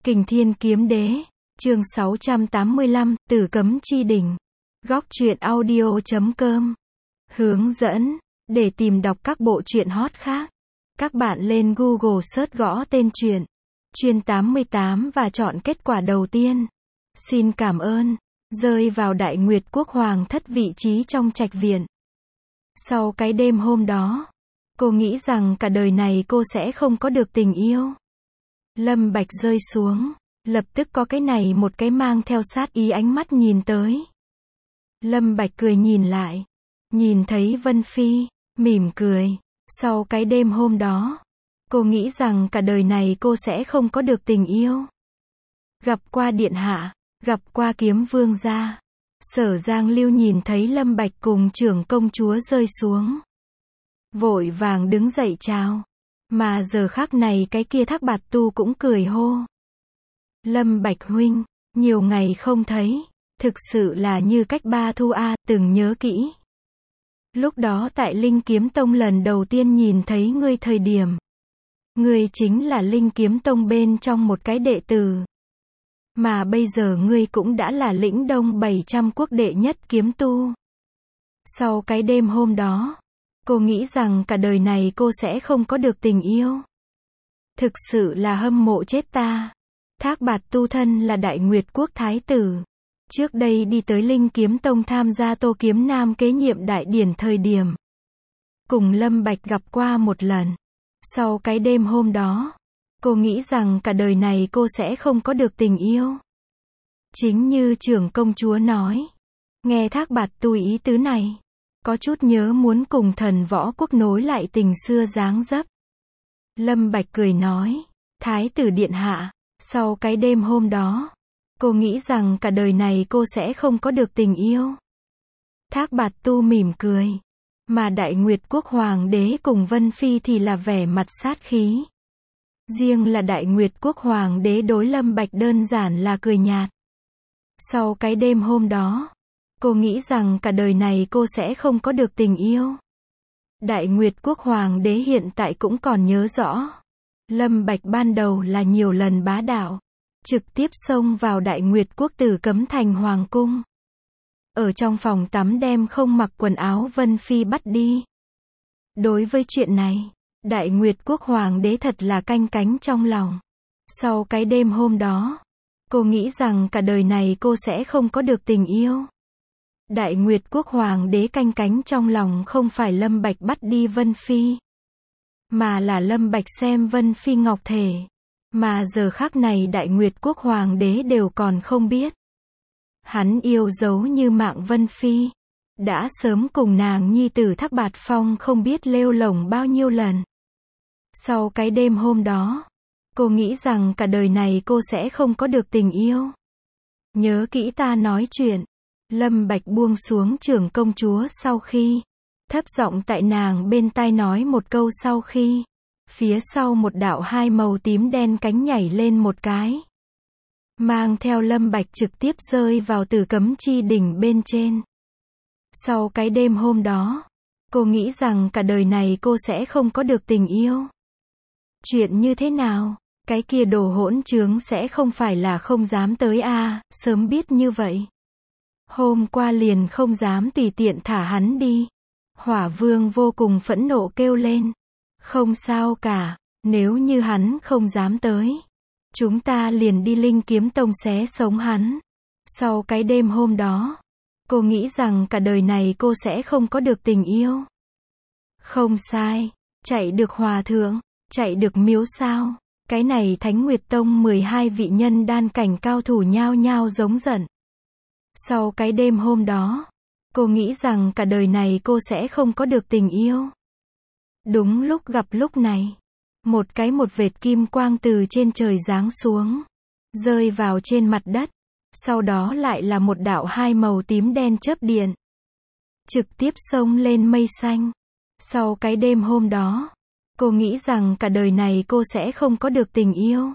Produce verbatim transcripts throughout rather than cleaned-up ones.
Kình Thiên Kiếm Đế, chương sáu trăm tám mươi lăm, Tử Cấm Chi Đỉnh. Góc truyện audio chấm com. Hướng dẫn, để tìm đọc các bộ truyện hot khác, các bạn lên Google search gõ tên truyện, Chuyên tám mươi tám và chọn kết quả đầu tiên. Xin cảm ơn. Rơi vào Đại Nguyệt Quốc Hoàng thất vị trí trong trạch viện. Sau cái đêm hôm đó, cô nghĩ rằng cả đời này cô sẽ không có được tình yêu. Lâm Bạch rơi xuống, lập tức có cái này một cái mang theo sát ý ánh mắt nhìn tới. Lâm Bạch cười nhìn lại, nhìn thấy Vân Phi, mỉm cười. Sau cái đêm hôm đó, cô nghĩ rằng cả đời này cô sẽ không có được tình yêu. Gặp qua điện hạ, gặp qua Kiếm Vương gia. Sở Giang Lưu nhìn thấy Lâm Bạch cùng trưởng công chúa rơi xuống, vội vàng đứng dậy chào. Mà giờ khắc này cái kia Thác Bạt Tu cũng cười hô. Lâm Bạch huynh, nhiều ngày không thấy, thực sự là như cách ba thu a, từng nhớ kỹ. Lúc đó tại Linh Kiếm Tông lần đầu tiên nhìn thấy ngươi thời điểm, ngươi chính là Linh Kiếm Tông bên trong một cái đệ tử. Mà bây giờ ngươi cũng đã là lĩnh đông bảy trăm quốc đệ nhất kiếm tu. Sau cái đêm hôm đó, cô nghĩ rằng cả đời này cô sẽ không có được tình yêu. Thực sự là hâm mộ chết ta. Thác Bạt Tu thân là Đại Nguyệt Quốc Thái tử. Trước đây đi tới Linh Kiếm Tông tham gia Tô Kiếm Nam kế nhiệm đại điển thời điểm, cùng Lâm Bạch gặp qua một lần. Sau cái đêm hôm đó, cô nghĩ rằng cả đời này cô sẽ không có được tình yêu. Chính như trưởng công chúa nói, nghe Thác Bạt Tu ý tứ này, có chút nhớ muốn cùng Thần Võ Quốc nối lại tình xưa dáng dấp. Lâm Bạch cười nói, Thái tử điện hạ, sau cái đêm hôm đó, cô nghĩ rằng cả đời này cô sẽ không có được tình yêu. Thác Bạt Tu mỉm cười, mà Đại Nguyệt Quốc Hoàng đế cùng Vân Phi thì là vẻ mặt sát khí. Riêng là Đại Nguyệt Quốc Hoàng đế đối Lâm Bạch đơn giản là cười nhạt. Sau cái đêm hôm đó, cô nghĩ rằng cả đời này cô sẽ không có được tình yêu. Đại Nguyệt Quốc Hoàng đế hiện tại cũng còn nhớ rõ. Lâm Bạch ban đầu là nhiều lần bá đạo, trực tiếp xông vào Đại Nguyệt Quốc Tử Cấm Thành Hoàng cung. Ở trong phòng tắm đem không mặc quần áo Vân Phi bắt đi. Đối với chuyện này, Đại Nguyệt Quốc Hoàng đế thật là canh cánh trong lòng. Sau cái đêm hôm đó, cô nghĩ rằng cả đời này cô sẽ không có được tình yêu. Đại Nguyệt Quốc Hoàng đế canh cánh trong lòng không phải Lâm Bạch bắt đi Vân Phi, mà là Lâm Bạch xem Vân Phi ngọc thể. Mà giờ khắc này Đại Nguyệt Quốc Hoàng đế đều còn không biết. Hắn yêu dấu như mạng Vân Phi, đã sớm cùng nàng nhi tử Thác Bạt Phong không biết lêu lổng bao nhiêu lần. Sau cái đêm hôm đó, cô nghĩ rằng cả đời này cô sẽ không có được tình yêu. Nhớ kỹ ta nói chuyện. Lâm Bạch buông xuống trưởng công chúa sau khi, thấp giọng tại nàng bên tai nói một câu sau khi, phía sau một đạo hai màu tím đen cánh nhảy lên một cái, mang theo Lâm Bạch trực tiếp rơi vào Tử Cấm Chi Đỉnh bên trên. Sau cái đêm hôm đó, cô nghĩ rằng cả đời này cô sẽ không có được tình yêu. Chuyện như thế nào? Cái kia đồ hỗn trướng sẽ không phải là không dám tới a, à, sớm biết như vậy. Hôm qua liền không dám tùy tiện thả hắn đi. Hỏa Vương vô cùng phẫn nộ kêu lên. Không sao cả, nếu như hắn không dám tới, chúng ta liền đi Linh Kiếm Tông xé sống hắn. Sau cái đêm hôm đó, cô nghĩ rằng cả đời này cô sẽ không có được tình yêu. Không sai, chạy được hòa thượng, chạy được miếu sao. Cái này Thánh Nguyệt Tông mười hai vị nhân đan cảnh cao thủ nhao nhao giống giận. Sau cái đêm hôm đó, cô nghĩ rằng cả đời này cô sẽ không có được tình yêu. Đúng lúc gặp lúc này, một cái một vệt kim quang từ trên trời giáng xuống, rơi vào trên mặt đất, sau đó lại là một đạo hai màu tím đen chớp điện, trực tiếp xông lên mây xanh. Sau cái đêm hôm đó, cô nghĩ rằng cả đời này cô sẽ không có được tình yêu.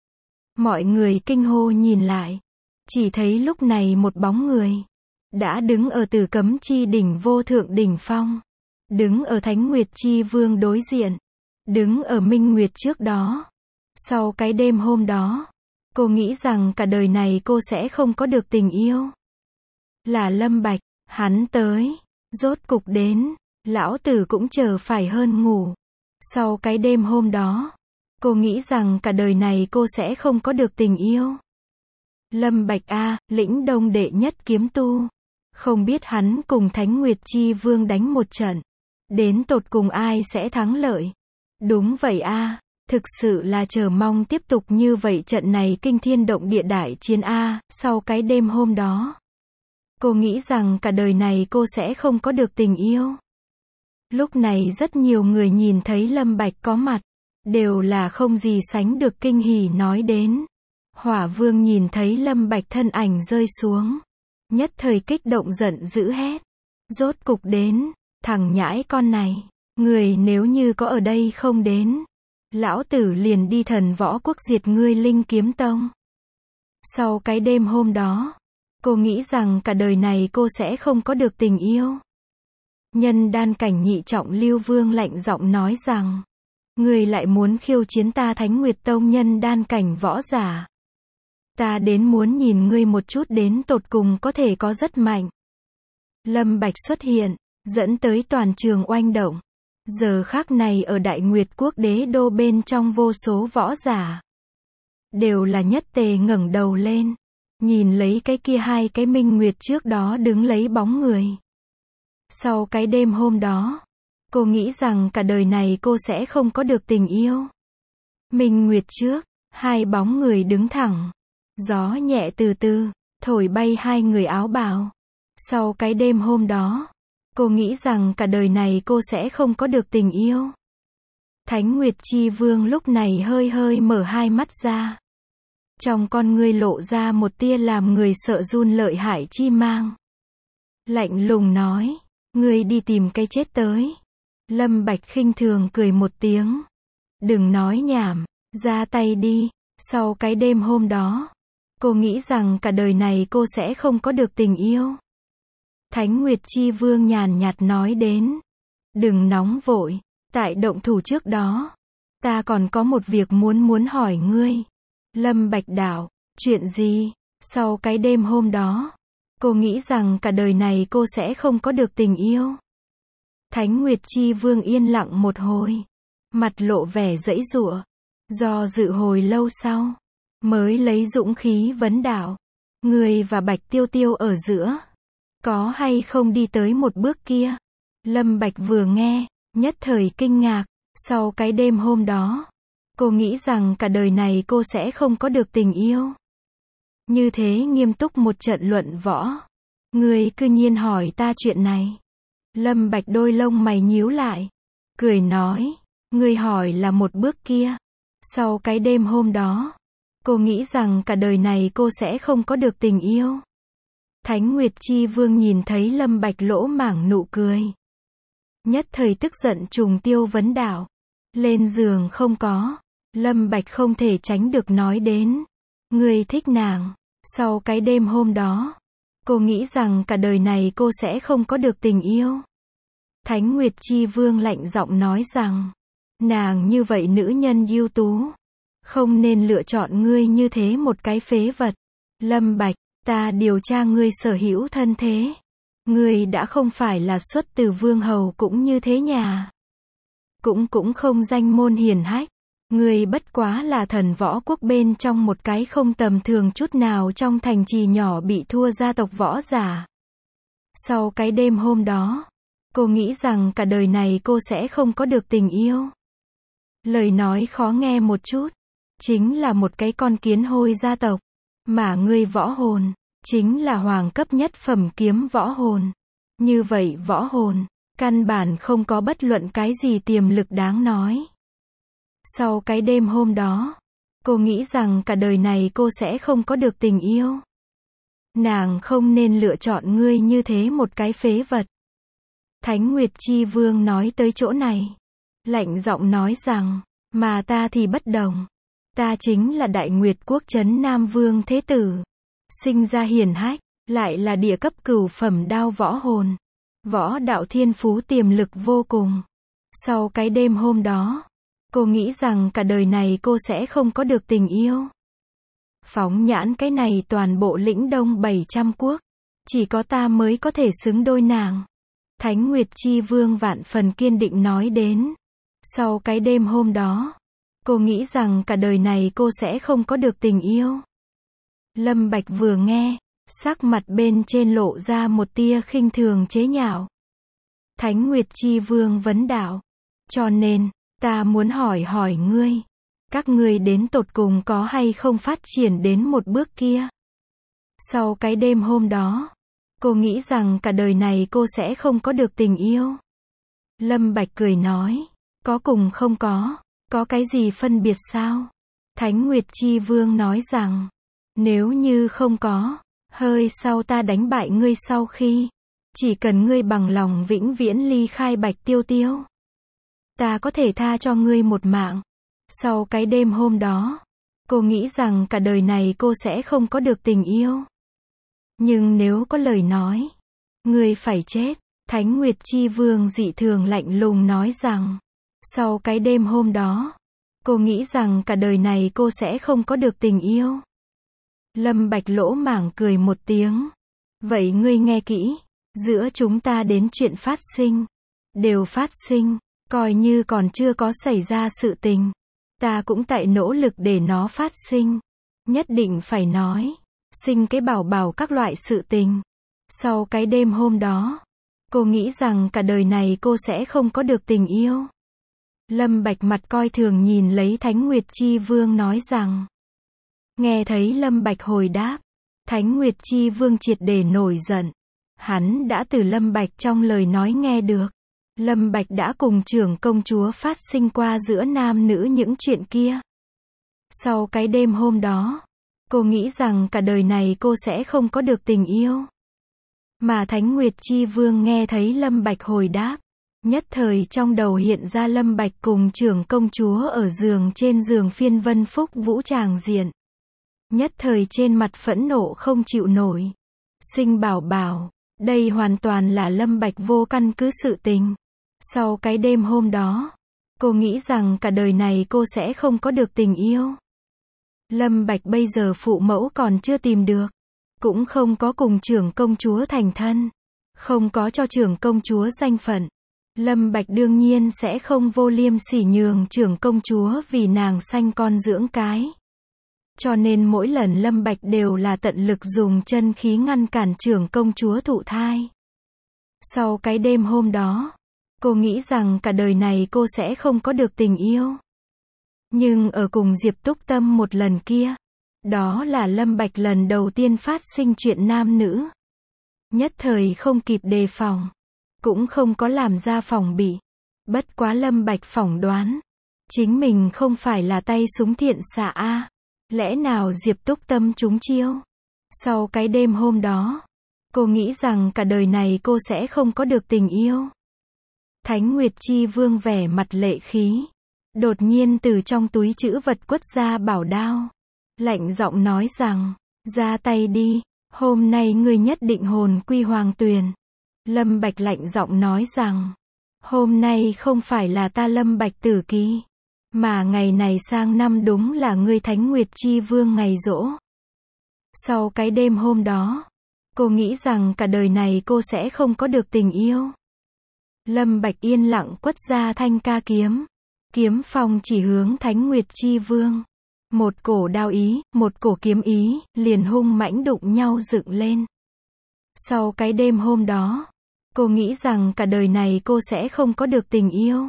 Mọi người kinh hô nhìn lại, chỉ thấy lúc này một bóng người đã đứng ở Tử Cấm Chi Đỉnh vô thượng đỉnh phong, đứng ở Thánh Nguyệt Chi Vương đối diện, đứng ở Minh Nguyệt trước đó. Sau cái đêm hôm đó, Cô nghĩ rằng cả đời này cô sẽ không có được tình yêu. Là Lâm Bạch, hắn tới. Rốt cục đến. Lão tử cũng chờ phải hơn ngủ. Sau cái đêm hôm đó, cô nghĩ rằng cả đời này cô sẽ không có được tình yêu. Lâm Bạch a, lĩnh đông đệ nhất kiếm tu. Không biết hắn cùng Thánh Nguyệt Chi Vương đánh một trận. Đến tột cùng ai sẽ thắng lợi? Đúng vậy a, thực sự là chờ mong tiếp tục như vậy trận này kinh thiên động địa đại chiến a, sau cái đêm hôm đó. Cô nghĩ rằng cả đời này cô sẽ không có được tình yêu. Lúc này rất nhiều người nhìn thấy Lâm Bạch có mặt, đều là không gì sánh được kinh hỉ nói đến. Hỏa Vương nhìn thấy Lâm Bạch thân ảnh rơi xuống, nhất thời kích động giận dữ hét. Rốt cục đến, thằng nhãi con này, người nếu như có ở đây không đến, lão tử liền đi Thần Võ Quốc diệt ngươi Linh Kiếm Tông. Sau cái đêm hôm đó, cô nghĩ rằng cả đời này cô sẽ không có được tình yêu. Nhân đan cảnh nhị trọng Lưu Vương lạnh giọng nói rằng, ngươi lại muốn khiêu chiến ta Thánh Nguyệt Tông nhân đan cảnh võ giả. Ta đến muốn nhìn ngươi một chút đến tột cùng có thể có rất mạnh. Lâm Bạch xuất hiện, dẫn tới toàn trường oanh động. Giờ khắc này ở Đại Nguyệt Quốc đế đô bên trong vô số võ giả, đều là nhất tề ngẩng đầu lên, nhìn lấy cái kia hai cái minh nguyệt trước đó đứng lấy bóng người. Sau cái đêm hôm đó, cô nghĩ rằng cả đời này cô sẽ không có được tình yêu. Minh nguyệt trước, hai bóng người đứng thẳng. Gió nhẹ từ từ, thổi bay hai người áo bào. Sau cái đêm hôm đó, cô nghĩ rằng cả đời này cô sẽ không có được tình yêu. Thánh Nguyệt Chi Vương lúc này hơi hơi mở hai mắt ra. Trong con ngươi lộ ra một tia làm người sợ run lợi hại chi mang. Lạnh lùng nói, ngươi đi tìm cái chết tới. Lâm Bạch khinh thường cười một tiếng. Đừng nói nhảm, ra tay đi. Sau cái đêm hôm đó, cô nghĩ rằng cả đời này cô sẽ không có được tình yêu. Thánh Nguyệt Chi Vương nhàn nhạt nói đến. Đừng nóng vội, tại động thủ trước đó, ta còn có một việc muốn muốn hỏi ngươi. Lâm Bạch đạo, chuyện gì? Sau cái đêm hôm đó, cô nghĩ rằng cả đời này cô sẽ không có được tình yêu. Thánh Nguyệt Chi Vương yên lặng một hồi, mặt lộ vẻ giãy giụa, do dự hồi lâu sau, mới lấy dũng khí vấn đạo, ngươi và Bạch Tiêu Tiêu ở giữa, có hay không đi tới một bước kia? Lâm Bạch vừa nghe, nhất thời kinh ngạc. Sau cái đêm hôm đó, cô nghĩ rằng cả đời này cô sẽ không có được tình yêu. Như thế nghiêm túc một trận luận võ, ngươi cư nhiên hỏi ta chuyện này. Lâm Bạch đôi lông mày nhíu lại, cười nói, ngươi hỏi là một bước kia. Sau cái đêm hôm đó, cô nghĩ rằng cả đời này cô sẽ không có được tình yêu. Thánh Nguyệt Chi Vương nhìn thấy Lâm Bạch lỗ mảng nụ cười, nhất thời tức giận trùng tiêu vấn đạo, lên giường không có. Lâm Bạch không thể tránh được nói đến, ngươi thích nàng. Sau cái đêm hôm đó, cô nghĩ rằng cả đời này cô sẽ không có được tình yêu. Thánh Nguyệt Chi Vương lạnh giọng nói rằng, nàng như vậy nữ nhân ưu tú, không nên lựa chọn ngươi như thế một cái phế vật. Lâm Bạch, ta điều tra ngươi sở hữu thân thế. Ngươi đã không phải là xuất từ vương hầu cũng như thế nhà. Cũng cũng không danh môn hiển hách. Ngươi bất quá là Thần Võ Quốc bên trong một cái không tầm thường chút nào trong thành trì nhỏ bị thua gia tộc võ giả. Sau cái đêm hôm đó, cô nghĩ rằng cả đời này cô sẽ không có được tình yêu. Lời nói khó nghe một chút, chính là một cái con kiến hôi gia tộc. Mà ngươi võ hồn, chính là hoàng cấp nhất phẩm kiếm võ hồn. Như vậy võ hồn, căn bản không có bất luận cái gì tiềm lực đáng nói. Sau cái đêm hôm đó, cô nghĩ rằng cả đời này cô sẽ không có được tình yêu. Nàng không nên lựa chọn ngươi như thế một cái phế vật. Thánh Nguyệt Chi Vương nói tới chỗ này, lạnh giọng nói rằng, mà ta thì bất đồng. Ta chính là Đại Nguyệt Quốc Trấn Nam Vương Thế Tử. Sinh ra hiển hách, lại là địa cấp cửu phẩm đao võ hồn. Võ đạo thiên phú tiềm lực vô cùng. Sau cái đêm hôm đó, cô nghĩ rằng cả đời này cô sẽ không có được tình yêu. Phóng nhãn cái này toàn bộ lĩnh Đông bảy trăm quốc. Chỉ có ta mới có thể xứng đôi nàng. Thánh Nguyệt Chi Vương vạn phần kiên định nói đến. Sau cái đêm hôm đó, cô nghĩ rằng cả đời này cô sẽ không có được tình yêu. Lâm Bạch vừa nghe, sắc mặt bên trên lộ ra một tia khinh thường chế nhạo. Thánh Nguyệt Chi Vương vấn đạo. Cho nên, ta muốn hỏi hỏi ngươi. Các ngươi đến tột cùng có hay không phát triển đến một bước kia? Sau cái đêm hôm đó, cô nghĩ rằng cả đời này cô sẽ không có được tình yêu. Lâm Bạch cười nói. Có cùng không có, có cái gì phân biệt sao? Thánh Nguyệt Chi Vương nói rằng, nếu như không có, hơi sau ta đánh bại ngươi sau khi, chỉ cần ngươi bằng lòng vĩnh viễn ly khai Bạch Tiêu Tiêu, ta có thể tha cho ngươi một mạng. Sau cái đêm hôm đó, cô nghĩ rằng cả đời này cô sẽ không có được tình yêu. Nhưng nếu có lời nói, ngươi phải chết. Thánh Nguyệt Chi Vương dị thường lạnh lùng nói rằng, sau cái đêm hôm đó, cô nghĩ rằng cả đời này cô sẽ không có được tình yêu. Lâm Bạch lỗ mảng cười một tiếng. Vậy ngươi nghe kỹ, giữa chúng ta đến chuyện phát sinh, đều phát sinh, coi như còn chưa có xảy ra sự tình. Ta cũng tại nỗ lực để nó phát sinh. Nhất định phải nói, sinh cái bảo bảo các loại sự tình. Sau cái đêm hôm đó, cô nghĩ rằng cả đời này cô sẽ không có được tình yêu. Lâm Bạch mặt coi thường nhìn lấy Thánh Nguyệt Chi Vương nói rằng. Nghe thấy Lâm Bạch hồi đáp, Thánh Nguyệt Chi Vương triệt để nổi giận. Hắn đã từ Lâm Bạch trong lời nói nghe được. Lâm Bạch đã cùng trưởng công chúa phát sinh qua giữa nam nữ những chuyện kia. Sau cái đêm hôm đó, cô nghĩ rằng cả đời này cô sẽ không có được tình yêu. Mà Thánh Nguyệt Chi Vương nghe thấy Lâm Bạch hồi đáp, nhất thời trong đầu hiện ra Lâm Bạch cùng trưởng công chúa ở giường trên giường phiên vân phúc vũ tràng diện. Nhất thời trên mặt phẫn nộ không chịu nổi. Sinh bảo bảo, đây hoàn toàn là Lâm Bạch vô căn cứ sự tình. Sau cái đêm hôm đó, cô nghĩ rằng cả đời này cô sẽ không có được tình yêu. Lâm Bạch bây giờ phụ mẫu còn chưa tìm được, cũng không có cùng trưởng công chúa thành thân, không có cho trưởng công chúa danh phận. Lâm Bạch đương nhiên sẽ không vô liêm sỉ nhường trưởng công chúa vì nàng sanh con dưỡng cái. Cho nên mỗi lần Lâm Bạch đều là tận lực dùng chân khí ngăn cản trưởng công chúa thụ thai. Sau cái đêm hôm đó, cô nghĩ rằng cả đời này cô sẽ không có được tình yêu. Nhưng ở cùng Diệp Túc Tâm một lần kia, đó là Lâm Bạch lần đầu tiên phát sinh chuyện nam nữ. Nhất thời không kịp đề phòng, cũng không có làm ra phòng bị. Bất quá Lâm Bạch phỏng đoán, chính mình không phải là tay súng thiện xạ a. Lẽ nào Diệp Túc Tâm trúng chiêu? Sau cái đêm hôm đó, cô nghĩ rằng cả đời này cô sẽ không có được tình yêu. Thánh Nguyệt Chi Vương vẻ mặt lệ khí, đột nhiên từ trong túi trữ vật quất ra bảo đao, lạnh giọng nói rằng, ra tay đi, hôm nay ngươi nhất định hồn quy hoàng tuyền. Lâm Bạch lạnh giọng nói rằng, hôm nay không phải là ta Lâm Bạch tử kỳ, mà ngày này sang năm đúng là ngươi Thánh Nguyệt Chi Vương ngày giỗ. Sau cái đêm hôm đó, cô nghĩ rằng cả đời này cô sẽ không có được tình yêu. Lâm Bạch yên lặng quất ra thanh ca kiếm, kiếm phong chỉ hướng Thánh Nguyệt Chi Vương. Một cổ đao ý, một cổ kiếm ý, liền hung mãnh đụng nhau dựng lên. Sau cái đêm hôm đó, cô nghĩ rằng cả đời này cô sẽ không có được tình yêu.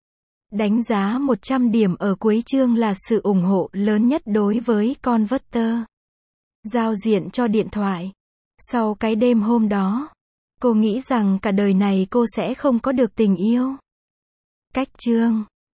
Đánh giá một trăm điểm ở cuối chương là sự ủng hộ lớn nhất đối với Converter. Giao diện cho điện thoại. Sau cái đêm hôm đó, cô nghĩ rằng cả đời này cô sẽ không có được tình yêu. Cách chương